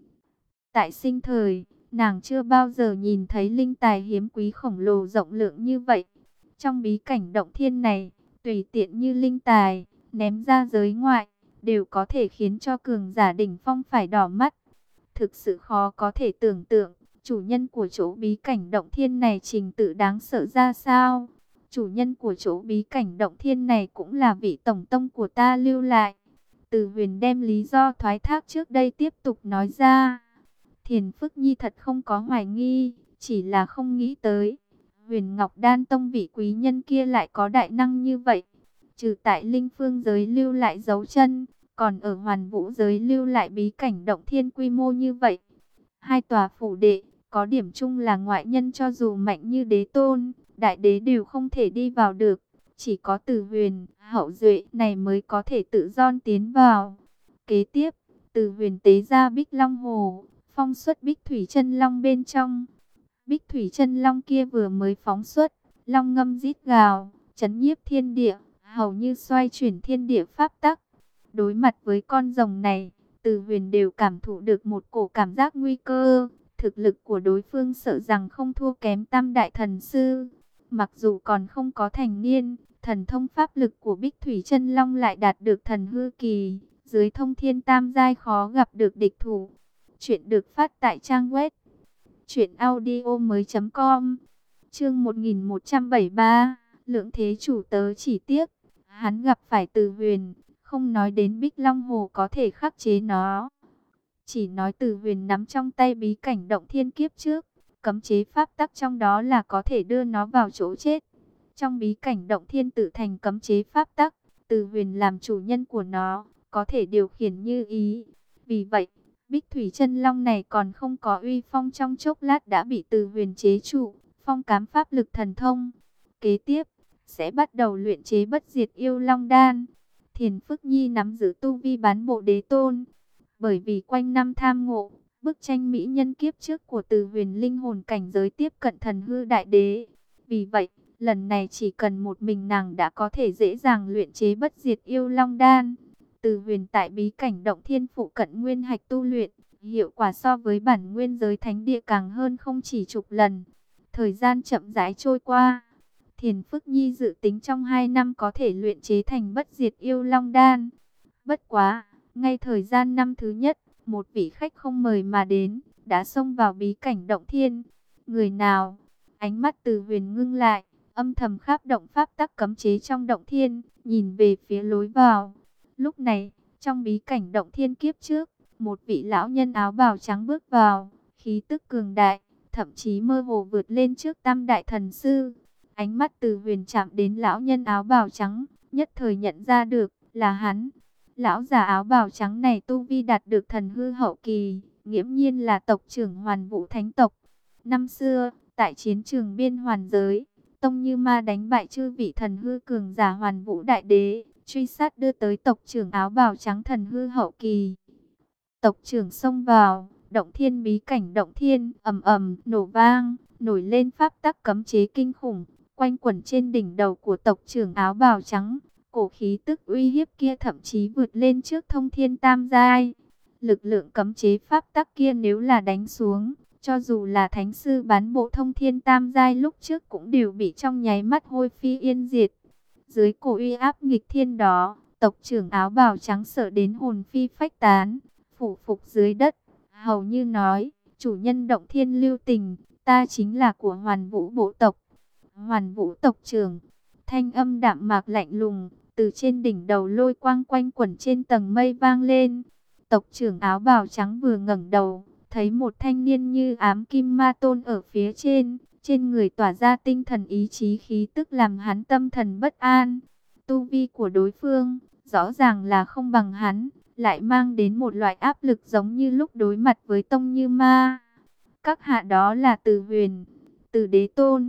S1: Tại sinh thời, nàng chưa bao giờ nhìn thấy linh tài hiếm quý khổng lồ rộng lượng như vậy. Trong bí cảnh động thiên này, tùy tiện như linh tài, ném ra giới ngoại, đều có thể khiến cho cường giả đỉnh phong phải đỏ mắt. Thực sự khó có thể tưởng tượng, chủ nhân của chỗ bí cảnh động thiên này trình tự đáng sợ ra sao. Chủ nhân của chỗ bí cảnh động thiên này cũng là vị tổng tông của ta lưu lại. Từ Huyền đem lý do thoái thác trước đây tiếp tục nói ra. Thiền Phức Nhi thật không có hoài nghi, chỉ là không nghĩ tới. Huyền Ngọc Đan Tông vị quý nhân kia lại có đại năng như vậy. Trừ tại Linh Phương giới lưu lại dấu chân, còn ở Hoàn Vũ giới lưu lại bí cảnh động thiên quy mô như vậy. Hai tòa phủ đệ, có điểm chung là ngoại nhân cho dù mạnh như đế tôn, đại đế đều không thể đi vào được. Chỉ có Từ Huyền, hậu duệ này mới có thể tự do tiến vào. Kế tiếp, Từ Huyền tế ra Bích Long Hồ, phong xuất Bích Thủy Chân Long bên trong. Bích Thủy Chân Long kia vừa mới phóng xuất, long ngâm rít gào, chấn nhiếp thiên địa, hầu như xoay chuyển thiên địa pháp tắc. Đối mặt với con rồng này, Từ Huyền đều cảm thụ được một cổ cảm giác nguy cơ. Thực lực của đối phương sợ rằng không thua kém Tam Đại Thần Sư. Mặc dù còn không có thành niên, thần thông pháp lực của Bích Thủy Chân Long lại đạt được thần hư kỳ. Dưới thông thiên tam giai khó gặp được địch thủ. Chuyện được phát tại trang web truyện audio mới chấm com. Chương một nghìn một trăm bảy mươi ba, Lượng Thế Chủ tớ chỉ tiếc hắn gặp phải Từ Huyền, không nói đến Bích Long Hồ có thể khắc chế nó. Chỉ nói Từ Huyền nắm trong tay bí cảnh động thiên kiếp trước, cấm chế pháp tắc trong đó là có thể đưa nó vào chỗ chết. Trong bí cảnh động thiên tự thành cấm chế pháp tắc, Từ Huyền làm chủ nhân của nó, có thể điều khiển như ý. Vì vậy, Bích Thủy Chân Long này còn không có uy phong trong chốc lát đã bị Từ Huyền chế trụ, phong cám pháp lực thần thông. Kế tiếp, sẽ bắt đầu luyện chế bất diệt yêu long đan. Thiền Phức Nhi nắm giữ tu vi bán bộ đế tôn. Bởi vì quanh năm tham ngộ, bức tranh mỹ nhân kiếp trước của Từ Huyền linh hồn cảnh giới tiếp cận thần hư đại đế. Vì vậy, lần này chỉ cần một mình nàng đã có thể dễ dàng luyện chế bất diệt yêu long đan. Từ Huyền tại bí cảnh động thiên phụ cận nguyên hạch tu luyện, hiệu quả so với bản nguyên giới thánh địa càng hơn không chỉ chục lần. Thời gian chậm rãi trôi qua, Thiền Phức Nhi dự tính trong hai năm có thể luyện chế thành bất diệt yêu long đan. Bất quá, ngay thời gian năm thứ nhất, một vị khách không mời mà đến, đã xông vào bí cảnh động thiên. Người nào? Ánh mắt Từ Huyền ngưng lại, âm thầm kháp động pháp tắc cấm chế trong động thiên, nhìn về phía lối vào. Lúc này, trong bí cảnh động thiên kiếp trước, một vị lão nhân áo bào trắng bước vào, khí tức cường đại, thậm chí mơ hồ vượt lên trước Tam Đại Thần Sư. Ánh mắt Từ Huyền chạm đến lão nhân áo bào trắng, nhất thời nhận ra được là hắn. Lão già áo bào trắng này tu vi đạt được thần hư hậu kỳ, nghiễm nhiên là tộc trưởng Hoàn Vũ Thánh tộc. Năm xưa, tại chiến trường biên hoàn giới, Tông Như Ma đánh bại chư vị thần hư cường giả Hoàn Vũ Đại Đế, truy sát đưa tới tộc trưởng áo bào trắng thần hư hậu kỳ. Tộc trưởng xông vào, động thiên bí cảnh động thiên ầm ầm nổ vang, nổi lên pháp tắc cấm chế kinh khủng, quanh quẩn trên đỉnh đầu của tộc trưởng áo bào trắng. Cổ khí tức uy hiếp kia thậm chí vượt lên trước thông thiên tam giai. Lực lượng cấm chế pháp tắc kia nếu là đánh xuống, cho dù là thánh sư bán bộ thông thiên tam giai lúc trước cũng đều bị trong nháy mắt hôi phi yên diệt. Dưới cổ uy áp nghịch thiên đó, tộc trưởng áo bào trắng sợ đến hồn phi phách tán, phủ phục dưới đất, hầu như nói, chủ nhân động thiên lưu tình, ta chính là của Hoàn Vũ bộ tộc. Hoàn Vũ tộc trưởng, thanh âm đạm mạc lạnh lùng, từ trên đỉnh đầu lôi quang quanh quẩn trên tầng mây vang lên. Tộc trưởng áo bào trắng vừa ngẩng đầu, thấy một thanh niên như ám kim ma tôn ở phía trên, trên người tỏa ra tinh thần ý chí khí tức làm hắn tâm thần bất an. Tu vi của đối phương, rõ ràng là không bằng hắn, lại mang đến một loại áp lực giống như lúc đối mặt với Tông Như Ma. Các hạ đó là Từ Huyền, Từ Đế Tôn.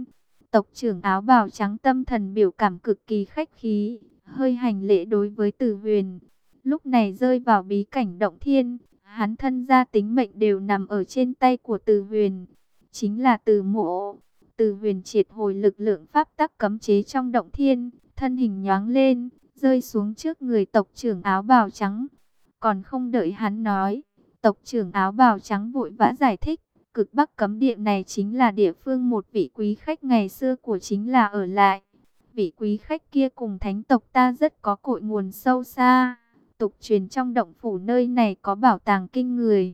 S1: Tộc trưởng áo bào trắng tâm thần biểu cảm cực kỳ khách khí, hơi hành lễ đối với Từ Huyền. Lúc này rơi vào bí cảnh động thiên, hắn thân gia tính mệnh đều nằm ở trên tay của Từ Huyền, chính là Từ Mộ. Từ Huyền triệt hồi lực lượng pháp tắc cấm chế trong động thiên, thân hình nhoáng lên, rơi xuống trước người tộc trưởng áo bào trắng. Còn không đợi hắn nói, tộc trưởng áo bào trắng vội vã giải thích, Cực Bắc cấm địa này chính là địa phương một vị quý khách ngày xưa của chính là ở lại. Vị quý khách kia cùng thánh tộc ta rất có cội nguồn sâu xa. Tục truyền trong động phủ nơi này có bảo tàng kinh người.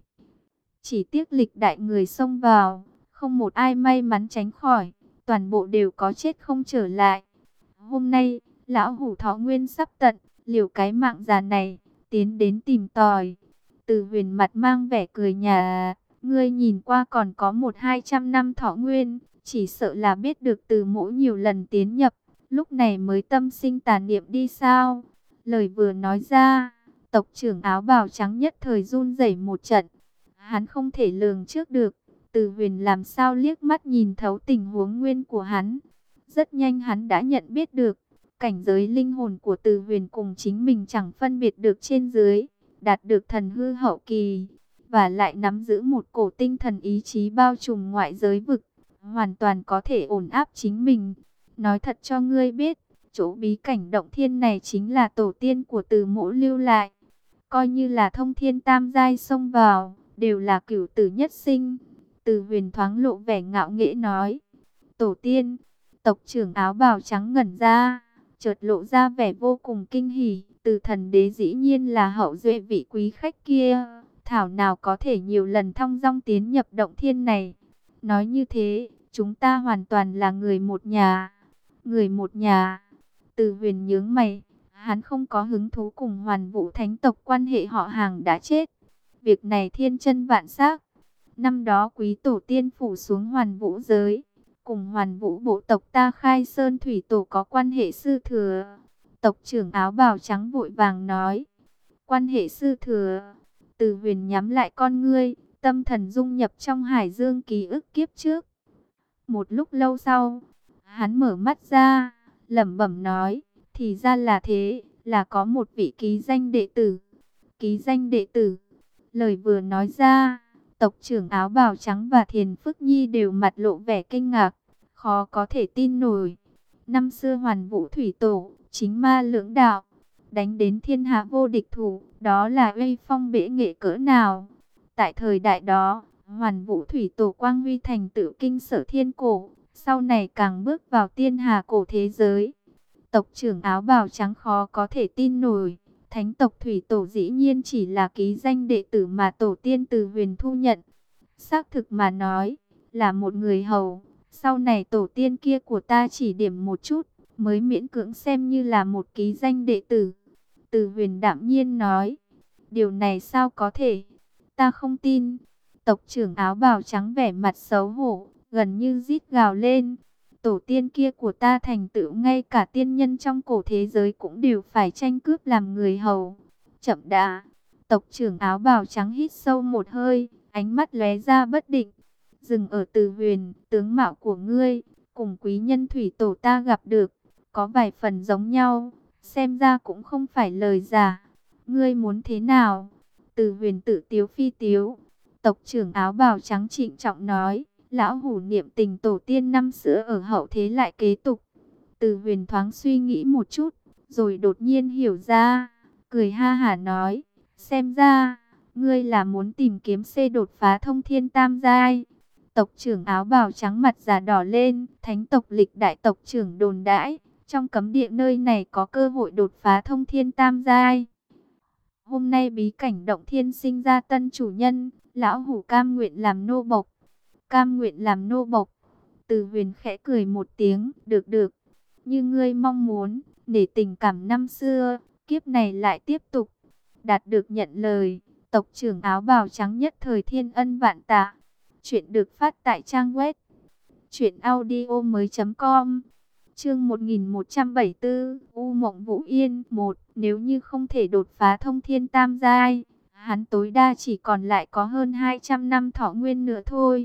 S1: Chỉ tiếc lịch đại người xông vào, không một ai may mắn tránh khỏi, toàn bộ đều có chết không trở lại. Hôm nay, lão hủ thọ nguyên sắp tận, liều cái mạng già này, tiến đến tìm tòi. Từ Huyền mặt mang vẻ cười nhà, ngươi nhìn qua còn có một hai trăm năm thọ nguyên, chỉ sợ là biết được Từ Mỗ nhiều lần tiến nhập, lúc này mới tâm sinh tà niệm đi sao. Lời vừa nói ra, tộc trưởng áo bào trắng nhất thời run rẩy một trận. Hắn không thể lường trước được, Từ Huyền làm sao liếc mắt nhìn thấu tình huống nguyên của hắn. Rất nhanh hắn đã nhận biết được, cảnh giới linh hồn của Từ Huyền cùng chính mình chẳng phân biệt được trên dưới, đạt được thần hư hậu kỳ, và lại nắm giữ một cổ tinh thần ý chí bao trùm ngoại giới vực, hoàn toàn có thể ổn áp chính mình. Nói thật cho ngươi biết, chỗ bí cảnh động thiên này chính là tổ tiên của Từ Mỗ lưu lại. Coi như là thông thiên tam giai xông vào, đều là cửu tử nhất sinh. Từ Huyền thoáng lộ vẻ ngạo nghễ nói. Tổ tiên, tộc trưởng áo bào trắng ngẩn ra, chợt lộ ra vẻ vô cùng kinh hỉ. Từ thần đế dĩ nhiên là hậu duệ vị quý khách kia, thảo nào có thể nhiều lần thong dong tiến nhập động thiên này. Nói như thế, chúng ta hoàn toàn là người một nhà. Người một nhà. Từ Huyền nhướng mày, hắn không có hứng thú cùng Hoàn Vũ thánh tộc, quan hệ họ hàng đã chết. Việc này thiên chân vạn xác. Năm đó quý tổ tiên phủ xuống Hoàn Vũ giới, cùng Hoàn Vũ bộ tộc ta Khai Sơn thủy tổ có quan hệ sư thừa. Tộc trưởng áo bào trắng vội vàng nói. Quan hệ sư thừa. Từ Huyền nhắm lại con ngươi, tâm thần dung nhập trong hải dương ký ức kiếp trước. Một lúc lâu sau, hắn mở mắt ra, lẩm bẩm nói, thì ra là thế, là có một vị ký danh đệ tử. Ký danh đệ tử. Lời vừa nói ra, tộc trưởng áo bào trắng và Thiền Phước Nhi đều mặt lộ vẻ kinh ngạc, khó có thể tin nổi. Năm xưa Hoàn Vũ thủy tổ, chính ma lưỡng đạo, đánh đến thiên hạ vô địch thủ, đó là uy phong bệ nghệ cỡ nào. Tại thời đại đó, Hoàn Vũ thủy tổ quang huy thành tựu kinh sở thiên cổ, sau này càng bước vào tiên hà cổ thế giới. Tộc trưởng áo bào trắng khó có thể tin nổi, thánh tộc thủy tổ dĩ nhiên chỉ là ký danh đệ tử mà tổ tiên Từ Huyền thu nhận. Xác thực mà nói, là một người hầu, sau này tổ tiên kia của ta chỉ điểm một chút, mới miễn cưỡng xem như là một ký danh đệ tử. Từ Huyền đạm nhiên nói, điều này sao có thể, ta không tin. Tộc trưởng áo bào trắng vẻ mặt xấu hổ, gần như rít gào lên. Tổ tiên kia của ta thành tựu ngay cả tiên nhân trong cổ thế giới cũng đều phải tranh cướp làm người hầu. Chậm đã. Tộc trưởng áo bào trắng hít sâu một hơi, ánh mắt lóe ra bất định. Dừng ở Từ Huyền, tướng mạo của ngươi, cùng quý nhân thủy tổ ta gặp được, có vài phần giống nhau, xem ra cũng không phải lời giả. Ngươi muốn thế nào? Từ Huyền tự tiếu phi tiếu. Tộc trưởng áo bào trắng trịnh trọng nói. Lão hủ niệm tình tổ tiên năm xưa ở hậu thế lại kế tục. Từ Huyền thoáng suy nghĩ một chút, rồi đột nhiên hiểu ra, cười ha hả nói, xem ra, ngươi là muốn tìm kiếm C đột phá thông thiên tam giai. Tộc trưởng áo bào trắng mặt già đỏ lên, thánh tộc lịch đại tộc trưởng đồn đãi, trong cấm địa nơi này có cơ hội đột phá thông thiên tam giai. Hôm nay bí cảnh động thiên sinh ra tân chủ nhân, lão hủ cam nguyện làm nô bộc. Cam nguyện làm nô bộc. Từ Huyền khẽ cười một tiếng, được được. Như ngươi mong muốn, để tình cảm năm xưa, kiếp này lại tiếp tục. Đạt được nhận lời, tộc trưởng áo bào trắng nhất thời thiên ân vạn tạ. Chuyện được phát tại trang web truyện audio mới chấm com. Chương một nghìn một trăm bảy mươi tư, U Mộng Vũ Yên một. Nếu như không thể đột phá thông thiên tam giai, hắn tối đa chỉ còn lại có hơn hai trăm năm thọ nguyên nữa thôi.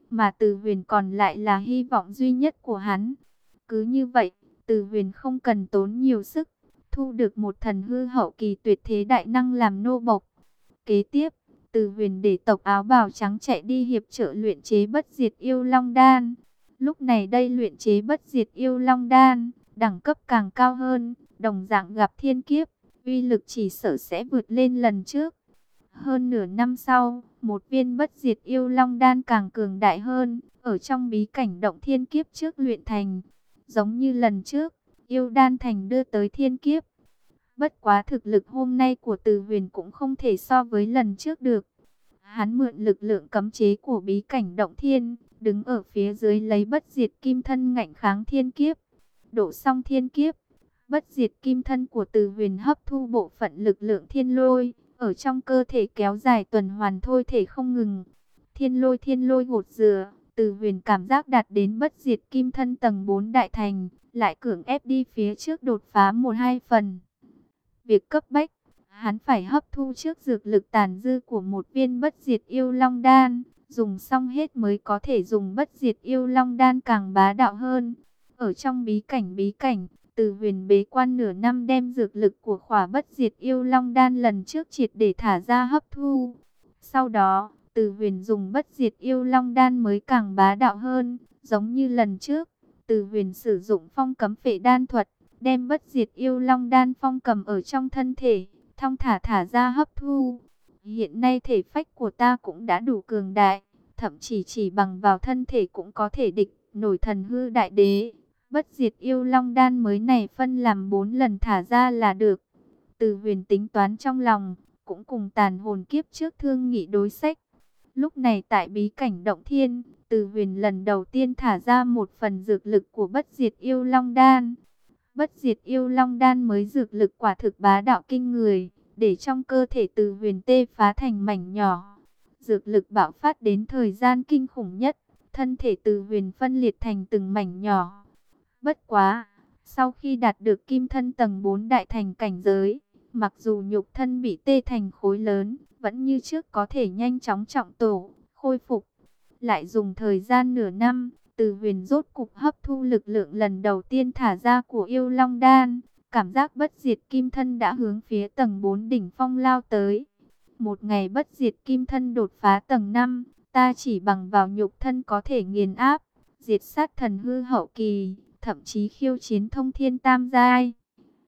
S1: mà Từ Huyền còn lại là hy vọng duy nhất của hắn. Cứ như vậy, Từ Huyền không cần tốn nhiều sức, thu được một thần hư hậu kỳ tuyệt thế đại năng làm nô bộc. Kế tiếp, Từ Huyền để tộc áo bào trắng chạy đi hiệp trợ luyện chế bất diệt yêu long đan. Lúc này đây luyện chế bất diệt yêu long đan, đẳng cấp càng cao hơn, đồng dạng gặp thiên kiếp, uy lực chỉ sợ sẽ vượt lên lần trước. Hơn nửa năm sau, một viên bất diệt yêu long đan càng cường đại hơn, ở trong bí cảnh động thiên kiếp trước luyện thành. Giống như lần trước, yêu đan thành đưa tới thiên kiếp. Bất quá thực lực hôm nay của Từ Huyền cũng không thể so với lần trước được. Hắn mượn lực lượng cấm chế của bí cảnh động thiên, đứng ở phía dưới lấy bất diệt kim thân ngạnh kháng thiên kiếp. Đổ xong thiên kiếp, bất diệt kim thân của Từ Huyền hấp thu bộ phận lực lượng thiên lôi, ở trong cơ thể kéo dài tuần hoàn thôi thể không ngừng. Thiên lôi thiên lôi gột rửa, Từ Huyền cảm giác đạt đến bất diệt kim thân tầng bốn đại thành, lại cưỡng ép đi phía trước đột phá một hai phần. Việc cấp bách, hắn phải hấp thu trước dược lực tàn dư của một viên bất diệt yêu long đan, dùng xong hết mới có thể dùng bất diệt yêu long đan càng bá đạo hơn. Ở trong bí cảnh bí cảnh, Từ Huyền bế quan nửa năm đem dược lực của khỏa bất diệt yêu long đan lần trước triệt để thả ra hấp thu. Sau đó, Từ Huyền dùng bất diệt yêu long đan mới càng bá đạo hơn, giống như lần trước, Từ Huyền sử dụng phong cấm phệ đan thuật, đem bất diệt yêu long đan phong cầm ở trong thân thể, thong thả thả ra hấp thu. Hiện nay thể phách của ta cũng đã đủ cường đại, thậm chí chỉ bằng vào thân thể cũng có thể địch nổi thần hư đại đế. Bất diệt yêu long đan mới này phân làm bốn lần thả ra là được. Từ Huyền tính toán trong lòng, cũng cùng tàn hồn kiếp trước thương nghị đối sách. Lúc này tại bí cảnh động thiên, Từ Huyền lần đầu tiên thả ra một phần dược lực của bất diệt yêu long đan. Bất diệt yêu long đan mới dược lực quả thực bá đạo kinh người, để trong cơ thể Từ Huyền tê phá thành mảnh nhỏ. Dược lực bạo phát đến thời gian kinh khủng nhất, thân thể Từ Huyền phân liệt thành từng mảnh nhỏ. Bất quá, sau khi đạt được kim thân tầng bốn đại thành cảnh giới, mặc dù nhục thân bị tê thành khối lớn, vẫn như trước có thể nhanh chóng trọng tổ, khôi phục. Lại dùng thời gian nửa năm, Từ Huyền rốt cục hấp thu lực lượng lần đầu tiên thả ra của yêu long đan. Cảm giác bất diệt kim thân đã hướng phía tầng bốn đỉnh phong lao tới. Một ngày bất diệt kim thân đột phá tầng năm, ta chỉ bằng vào nhục thân có thể nghiền áp, diệt sát thần hư hậu kỳ, thậm chí khiêu chiến thông thiên tam giai.